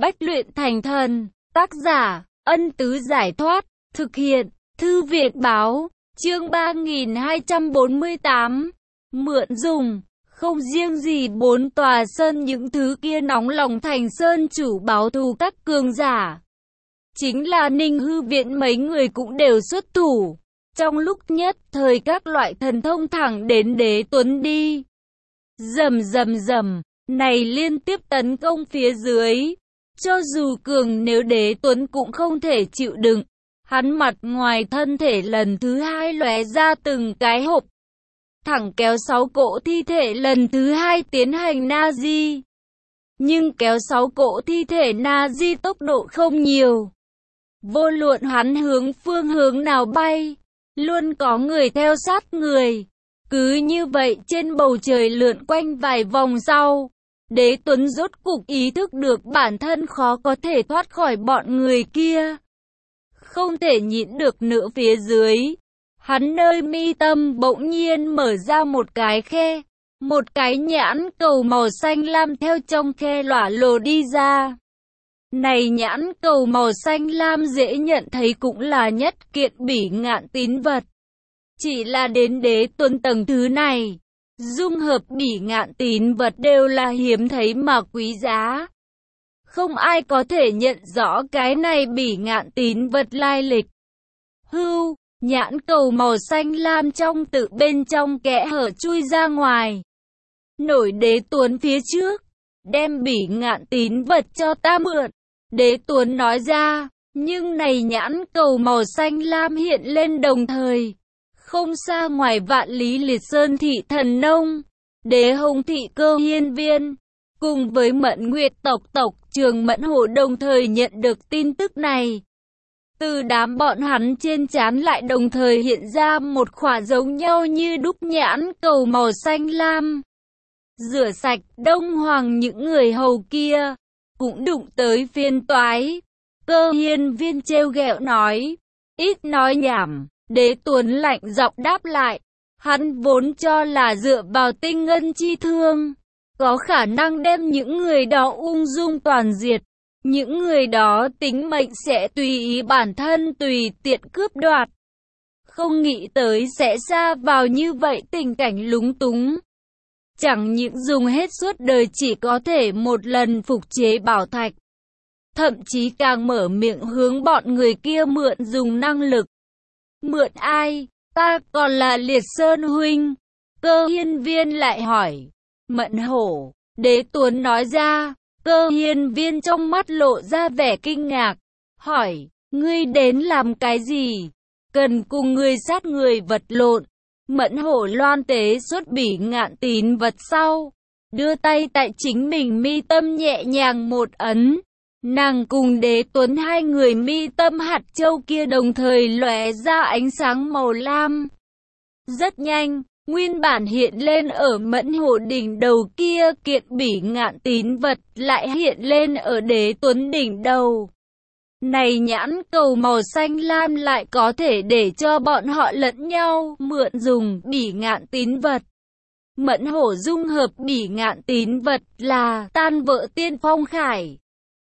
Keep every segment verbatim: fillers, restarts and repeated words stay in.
Bách luyện thành thần. Tác giả, Ân Tứ Giải Thoát. Thực hiện, Thư Việt Báo. Chương ba nghìn hai trăm bốn mươi tám. Mượn dùng. Không riêng gì bốn tòa sơn, những thứ kia nóng lòng thành sơn chủ báo thù các cường giả. Chính là Ninh Hư Viện mấy người cũng đều xuất thủ. Trong lúc nhất thời các loại thần thông thẳng đến Đế Tuấn đi. Rầm rầm rầm, này liên tiếp tấn công phía dưới. Cho dù cường nếu Đế Tuấn cũng không thể chịu đựng. Hắn mặt ngoài thân thể lần thứ hai lóe ra từng cái hộp. Thẳng kéo sáu cỗ thi thể lần thứ hai tiến hành na-di. Nhưng kéo sáu cỗ thi thể na-di tốc độ không nhiều. Vô luận hắn hướng phương hướng nào bay, luôn có người theo sát người. Cứ như vậy trên bầu trời lượn quanh vài vòng sau, Đế Tuấn rốt cục ý thức được bản thân khó có thể thoát khỏi bọn người kia. Không thể nhịn được nữa phía dưới. Hắn nơi mi tâm bỗng nhiên mở ra một cái khe. Một cái nhãn cầu màu xanh lam theo trong khe lỏa lồ đi ra. Này nhãn cầu màu xanh lam dễ nhận thấy cũng là nhất kiện bỉ ngạn tín vật. Chỉ là đến Đế Tuấn tầng thứ này, dung hợp bỉ ngạn tín vật đều là hiếm thấy mà quý giá. Không ai có thể nhận rõ cái này bỉ ngạn tín vật lai lịch. Hưu, nhãn cầu màu xanh lam trong tự bên trong kẽ hở chui ra ngoài. Nổi Đế Tuấn phía trước, đem bỉ ngạn tín vật cho ta mượn. Đế Tuấn nói ra, nhưng này nhãn cầu màu xanh lam hiện lên đồng thời. Không xa ngoài Vạn Lý Liệt Sơn thị thần nông, Đế Hồng thị Cơ Hiên Viên, cùng với Mẫn Nguyệt tộc tộc trưởng Mẫn Hổ đồng thời nhận được tin tức này. Từ đám bọn hắn trên trán lại đồng thời hiện ra một khỏa giống nhau như đúc nhãn cầu màu xanh lam. Rửa sạch Đông Hoàng những người hầu kia, cũng đụng tới phiên toái. Cơ Hiên Viên trêu ghẹo nói, ít nói nhảm. Đế Tuấn lạnh giọng đáp lại, hắn vốn cho là dựa vào tinh ngân chi thương, có khả năng đem những người đó ung dung toàn diệt. Những người đó tính mệnh sẽ tùy ý bản thân tùy tiện cướp đoạt. Không nghĩ tới sẽ ra vào như vậy tình cảnh lúng túng. Chẳng những dùng hết suốt đời chỉ có thể một lần phục chế bảo thạch. Thậm chí càng mở miệng hướng bọn người kia mượn dùng năng lực. Mượn ai? Ta còn là Liệt Sơn huynh. Cơ Hiên Viên lại hỏi. Mẫn Hổ. Đế Tuấn nói ra. Cơ Hiên Viên trong mắt lộ ra vẻ kinh ngạc. Hỏi, ngươi đến làm cái gì? Cần cùng ngươi sát người vật lộn. Mẫn Hổ loan tế xuất bỉ ngạn tín vật sau. Đưa tay tại chính mình mi tâm nhẹ nhàng một ấn. Nàng cùng Đế Tuấn hai người mi tâm hạt châu kia đồng thời lóe ra ánh sáng màu lam. Rất nhanh, nguyên bản hiện lên ở Mẫn Hổ đỉnh đầu kia kiện bỉ ngạn tín vật lại hiện lên ở Đế Tuấn đỉnh đầu. Này nhãn cầu màu xanh lam lại có thể để cho bọn họ lẫn nhau mượn dùng bỉ ngạn tín vật. Mẫn Hổ dung hợp bỉ ngạn tín vật là tan vỡ tiên phong khải.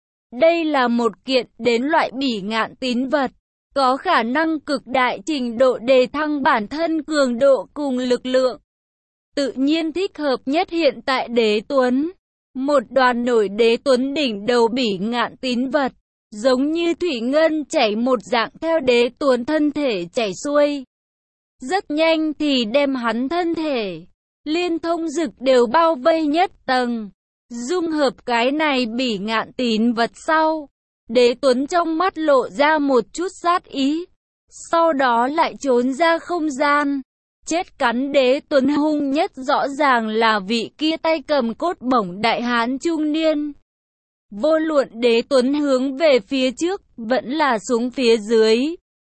Đây là một kiện đến loại bỉ ngạn tín vật, có khả năng cực đại trình độ đề thăng bản thân cường độ cùng lực lượng. Tự nhiên thích hợp nhất hiện tại Đế Tuấn. Một đoàn nổi Đế Tuấn đỉnh đầu bỉ ngạn tín vật, giống như thủy ngân chảy một dạng theo Đế Tuấn thân thể chảy xuôi. Rất nhanh thì đem hắn thân thể, liên thông dực đều bao vây nhất tầng. Dung hợp cái này bỉ ngạn tín vật sau, Đế Tuấn trong mắt lộ ra một chút sát ý, sau đó lại trốn ra không gian. Chết cắn Đế Tuấn hung nhất rõ ràng là vị kia tay cầm cốt bổng đại hán trung niên. Vô luận Đế Tuấn hướng về phía trước, vẫn là xuống phía dưới.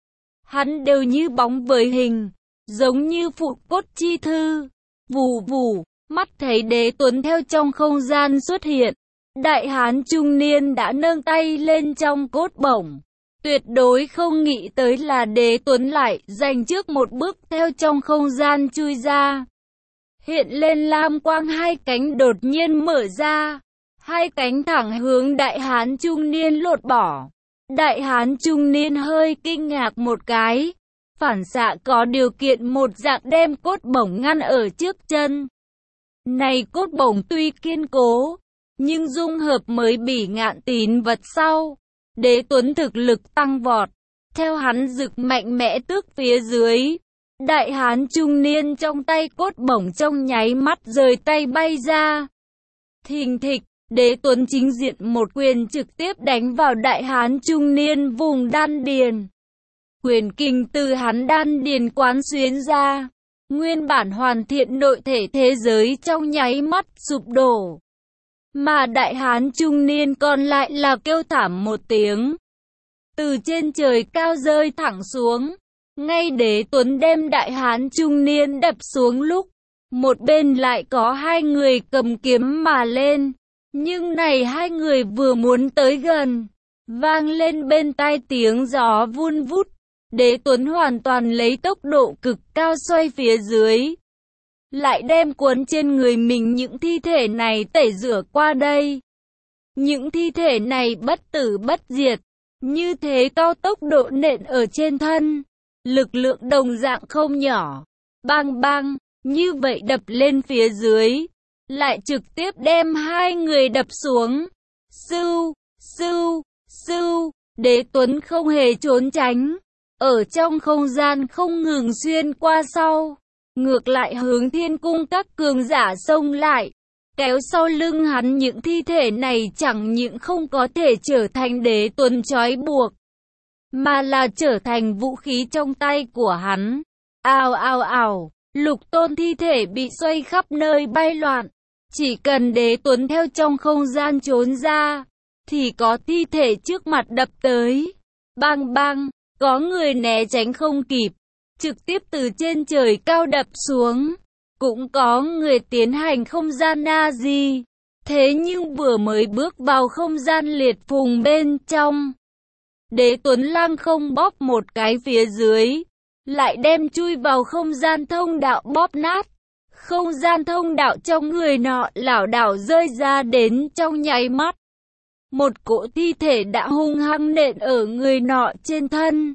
Hắn đều như bóng với hình, giống như phụ cốt chi thư, vù vù. Mắt thấy Đế Tuấn theo trong không gian xuất hiện, đại hán trung niên đã nâng tay lên trong cốt bổng. Tuyệt đối không nghĩ tới là Đế Tuấn lại giành trước một bước theo trong không gian chui ra. Hiện lên lam quang hai cánh đột nhiên mở ra. hai cánh thẳng hướng đại hán trung niên lột bỏ. Đại hán trung niên hơi kinh ngạc một cái, phản xạ có điều kiện một dạng đem cốt bổng ngăn ở trước chân. Này cốt bổng tuy kiên cố, nhưng dung hợp mới Bỉ Ngạn Tín vật sau, Đế Tuấn thực lực tăng vọt, theo hắn rực mạnh mẽ tước phía dưới. Đại hán trung niên trong tay cốt bổng trong nháy mắt rời tay bay ra. Thình thịch, Đế Tuấn chính diện một quyền trực tiếp đánh vào đại hán trung niên vùng đan điền. Quyền kinh từ hắn đan điền quán xuyến ra, nguyên bản hoàn thiện nội thể thế giới trong nháy mắt sụp đổ. Mà đại hán trung niên còn lại là kêu thảm một tiếng, từ trên trời cao rơi thẳng xuống. Ngay Đế Tuấn đem đại hán trung niên đập xuống lúc, một bên lại có hai người cầm kiếm mà lên. Nhưng này hai người vừa muốn tới gần, vang lên bên tai tiếng gió vun vút. Đế Tuấn hoàn toàn lấy tốc độ cực cao xoay phía dưới, lại đem cuốn trên người mình những thi thể này tẩy rửa qua đây. Những thi thể này bất tử bất diệt, như thế cao tốc độ nện ở trên thân, lực lượng đồng dạng không nhỏ. Bang bang, như vậy đập lên phía dưới, lại trực tiếp đem hai người đập xuống. Sưu, sưu, sưu, Đế Tuấn không hề trốn tránh, ở trong không gian không ngừng xuyên qua sau, ngược lại hướng thiên cung các cường giả xông lại, kéo sau lưng hắn những thi thể này chẳng những không có thể trở thành Đế Tuấn trói buộc, mà là trở thành vũ khí trong tay của hắn. Ào ào ào, lục tôn thi thể bị xoay khắp nơi bay loạn. Chỉ cần Đế Tuấn theo trong không gian trốn ra, thì có thi thể trước mặt đập tới. Bang bang, có người né tránh không kịp, trực tiếp từ trên trời cao đập xuống. Cũng có người tiến hành không gian na di. Thế nhưng vừa mới bước vào không gian liệt phùng bên trong, Đế Tuấn lăng không bóp một cái phía dưới, lại đem chui vào không gian thông đạo bóp nát. Không gian thông đạo trong người nọ lảo đảo rơi ra đến trong nháy mắt. Một cỗ thi thể đã hung hăng nện ở người nọ trên thân.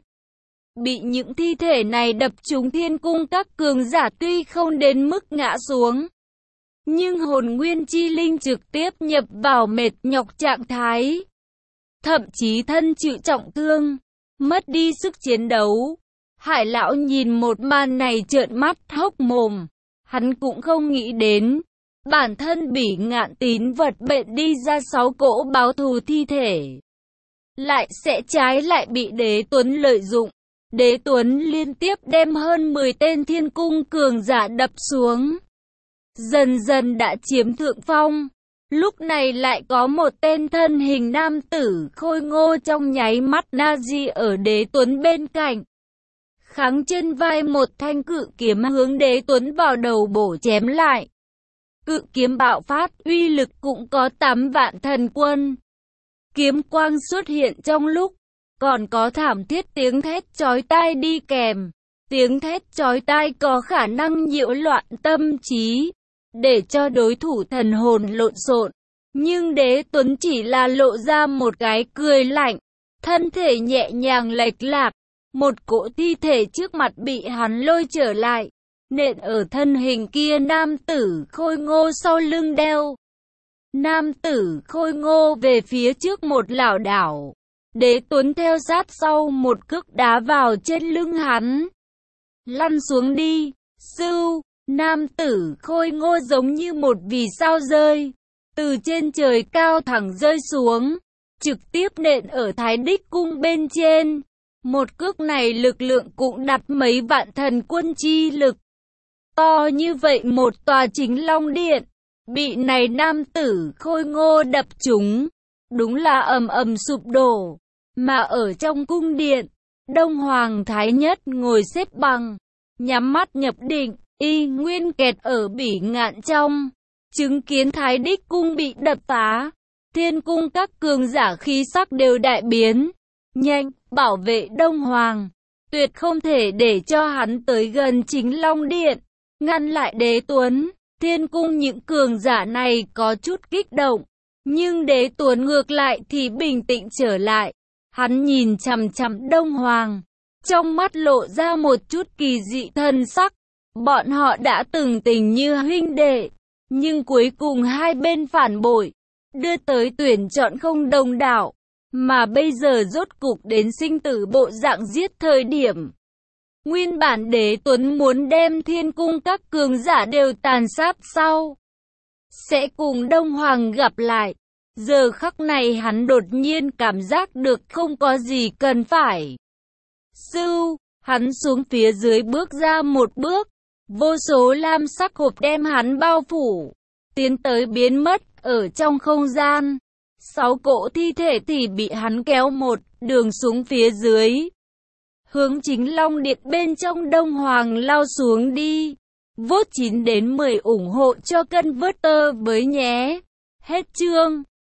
Bị những thi thể này đập trúng thiên cung các cường giả tuy không đến mức ngã xuống, nhưng hồn nguyên chi linh trực tiếp nhập vào mệt nhọc trạng thái. Thậm chí thân chịu trọng thương, mất đi sức chiến đấu. Hải lão nhìn một màn này trợn mắt hốc mồm. Hắn cũng không nghĩ đến, bản thân Bỉ Ngạn Tín vật bệnh đi ra sáu cỗ báo thù thi thể, lại sẽ trái lại bị Đế Tuấn lợi dụng. Đế Tuấn liên tiếp đem hơn mười tên thiên cung cường giả đập xuống, dần dần đã chiếm thượng phong. Lúc này lại có một tên thân hình nam tử khôi ngô trong nháy mắt na di ở Đế Tuấn bên cạnh, kháng trên vai một thanh cự kiếm hướng Đế Tuấn vào đầu bổ chém lại. Cự kiếm bạo phát, uy lực cũng có tám vạn thần quân. Kiếm quang xuất hiện trong lúc, còn có thảm thiết tiếng thét chói tai đi kèm. Tiếng thét chói tai có khả năng nhiễu loạn tâm trí, để cho đối thủ thần hồn lộn xộn. Nhưng Đế Tuấn chỉ là lộ ra một cái cười lạnh, thân thể nhẹ nhàng lệch lạc. Một cỗ thi thể trước mặt bị hắn lôi trở lại, nện ở thân hình kia nam tử khôi ngô sau lưng đeo. Nam tử khôi ngô về phía trước một lảo đảo, Đế Tuấn theo sát sau một cước đá vào trên lưng hắn. Lăn xuống đi, sưu, nam tử khôi ngô giống như một vì sao rơi, từ trên trời cao thẳng rơi xuống, trực tiếp nện ở Thái Đích cung bên trên. Một cước này lực lượng cũng đặt mấy vạn thần quân chi lực. To như vậy một tòa Chính Long Điện, bị này nam tử khôi ngô đập trúng, đúng là ầm ầm sụp đổ. Mà ở trong cung điện, Đông Hoàng Thái Nhất ngồi xếp bằng, nhắm mắt nhập định, y nguyên kẹt ở Bỉ Ngạn trong, chứng kiến Thái Đích cung bị đập phá. Thiên cung các cường giả khí sắc đều đại biến. Nhanh, bảo vệ Đông Hoàng, tuyệt không thể để cho hắn tới gần Chính Long Điện, ngăn lại Đế Tuấn. Thiên cung những cường giả này có chút kích động, Nhưng Đế Tuấn ngược lại thì bình tĩnh trở lại. Hắn nhìn chằm chằm Đông Hoàng, trong mắt lộ ra một chút kỳ dị thân sắc. Bọn họ đã từng tình như huynh đệ, nhưng cuối cùng hai bên phản bội, đưa tới tuyển chọn không đồng đảo, mà bây giờ rốt cục đến sinh tử bộ dạng giết thời điểm. Nguyên bản Đế Tuấn muốn đem thiên cung các cường giả đều tàn sát sau, sẽ cùng Đông Hoàng gặp lại. Giờ khắc này hắn đột nhiên cảm giác được không có gì cần phải. Sưu, hắn xuống phía dưới bước ra một bước, vô số lam sắc hộp đem hắn bao phủ, tiến tới biến mất ở trong không gian. Sáu cỗ thi thể thì bị hắn kéo một đường xuống phía dưới, hướng chính Long Điện bên trong Đông Hoàng lao xuống đi. Vote chín đến mười ủng hộ cho Cân Vớt Tơ với nhé. Hết chương.